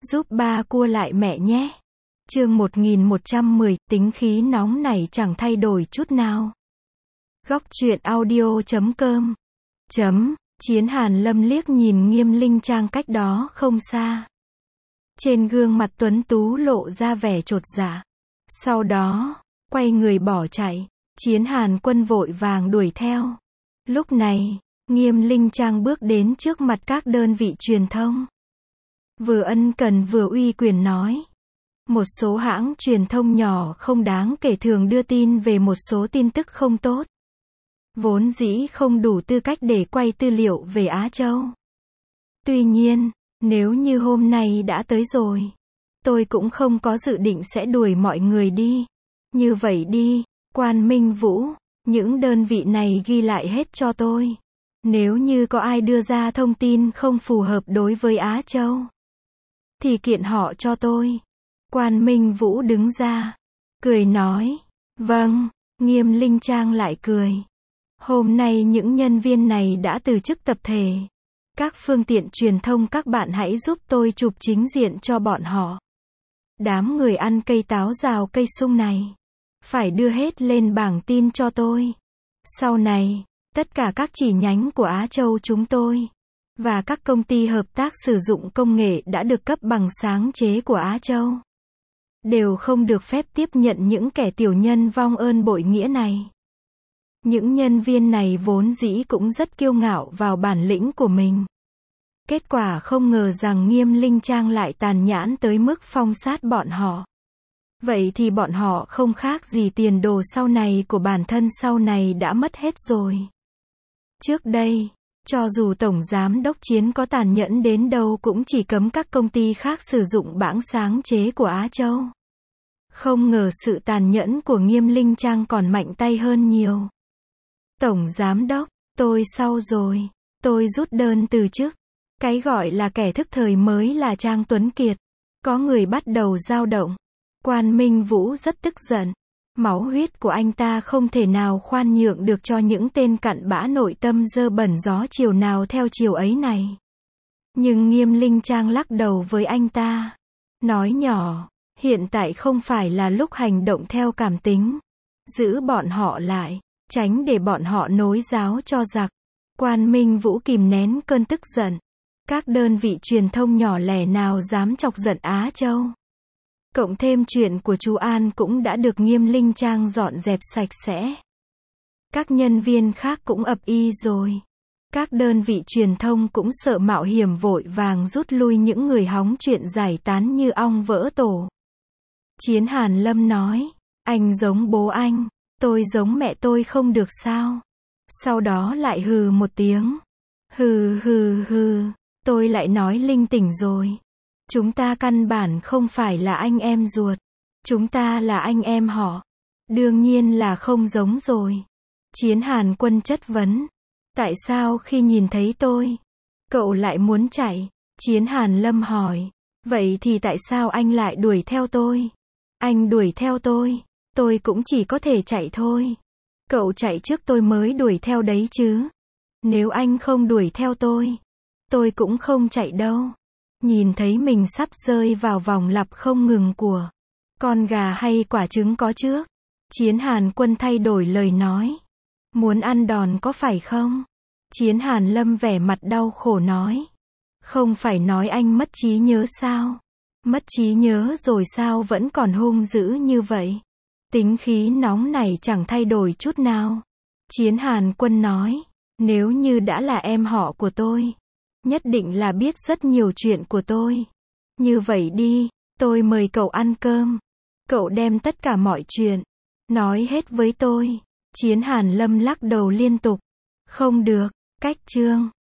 Giúp ba cua lại mẹ nhé. Chương 1110, tính khí nóng này chẳng thay đổi chút nào. Góc truyện audio.com. Chiến Hàn Lâm liếc nhìn Nghiêm Linh Trang cách đó không xa. Trên gương mặt tuấn tú lộ ra vẻ chột dạ. Sau đó, quay người bỏ chạy. Chiến Hàn Quân vội vàng đuổi theo. Lúc này, Nghiêm Linh Trang bước đến trước mặt các đơn vị truyền thông. Vừa ân cần vừa uy quyền nói. Một số hãng truyền thông nhỏ không đáng kể thường đưa tin về một số tin tức không tốt. Vốn dĩ không đủ tư cách để quay tư liệu về Á Châu. Tuy nhiên, nếu như hôm nay đã tới rồi, tôi cũng không có dự định sẽ đuổi mọi người đi. Như vậy đi, Quan Minh Vũ, những đơn vị này ghi lại hết cho tôi. Nếu như có ai đưa ra thông tin không phù hợp đối với Á Châu, thì kiện họ cho tôi. Quan Minh Vũ đứng ra, cười nói, vâng. Nghiêm Linh Trang lại cười. Hôm nay những nhân viên này đã từ chức tập thể. Các phương tiện truyền thông các bạn hãy giúp tôi chụp chính diện cho bọn họ. Đám người ăn cây táo rào cây sung này, phải đưa hết lên bảng tin cho tôi. Sau này, tất cả các chi nhánh của Á Châu chúng tôi, và các công ty hợp tác sử dụng công nghệ đã được cấp bằng sáng chế của Á Châu, đều không được phép tiếp nhận những kẻ tiểu nhân vong ơn bội nghĩa này. Những nhân viên này vốn dĩ cũng rất kiêu ngạo vào bản lĩnh của mình. Kết quả không ngờ rằng Nghiêm Linh Trang lại tàn nhẫn tới mức phong sát bọn họ. Vậy thì bọn họ không khác gì tiền đồ sau này của bản thân sau này đã mất hết rồi. Trước đây, cho dù Tổng Giám đốc Chiến có tàn nhẫn đến đâu cũng chỉ cấm các công ty khác sử dụng bảng sáng chế của Á Châu. Không ngờ sự tàn nhẫn của Nghiêm Linh Trang còn mạnh tay hơn nhiều. Tổng Giám đốc, tôi sau rồi. Tôi rút đơn từ chức. Cái gọi là kẻ thức thời mới là Trang Tuấn Kiệt. Có người bắt đầu dao động. Quan Minh Vũ rất tức giận. Máu huyết của anh ta không thể nào khoan nhượng được cho những tên cặn bã nội tâm dơ bẩn gió chiều nào theo chiều ấy này. Nhưng Nghiêm Linh Trang lắc đầu với anh ta. Nói nhỏ, hiện tại không phải là lúc hành động theo cảm tính. Giữ bọn họ lại, tránh để bọn họ nối giáo cho giặc. Quan Minh Vũ kìm nén cơn tức giận. Các đơn vị truyền thông nhỏ lẻ nào dám chọc giận Á Châu. Cộng thêm chuyện của chú An cũng đã được Nghiêm Linh Trang dọn dẹp sạch sẽ. Các nhân viên khác cũng ập y rồi. Các đơn vị truyền thông cũng sợ mạo hiểm vội vàng rút lui những người hóng chuyện giải tán như ong vỡ tổ. Chiến Hàn Lâm nói, anh giống bố anh, tôi giống mẹ tôi không được sao? Sau đó lại hừ một tiếng. Hừ hừ hừ, tôi lại nói linh tỉnh rồi. Chúng ta căn bản không phải là anh em ruột. Chúng ta là anh em họ. Đương nhiên là không giống rồi. Chiến Hàn Quân chất vấn. Tại sao khi nhìn thấy tôi, cậu lại muốn chạy? Chiến Hàn Lâm hỏi. Vậy thì tại sao anh lại đuổi theo tôi? Anh đuổi theo tôi cũng chỉ có thể chạy thôi. Cậu chạy trước tôi mới đuổi theo đấy chứ. Nếu anh không đuổi theo tôi cũng không chạy đâu. Nhìn thấy mình sắp rơi vào vòng lặp không ngừng của con gà hay quả trứng có trước. Chiến Hàn Quân thay đổi lời nói. Muốn ăn đòn có phải không? Chiến Hàn Lâm vẻ mặt đau khổ nói. Không phải nói anh mất trí nhớ sao? Mất trí nhớ rồi sao vẫn còn hung dữ như vậy? Tính khí nóng này chẳng thay đổi chút nào. Chiến Hàn Quân nói. Nếu như đã là em họ của tôi, nhất định là biết rất nhiều chuyện của tôi. Như vậy đi, tôi mời cậu ăn cơm. Cậu đem tất cả mọi chuyện, nói hết với tôi. Chiến Hàn Lâm lắc đầu liên tục. Không được, cách chương.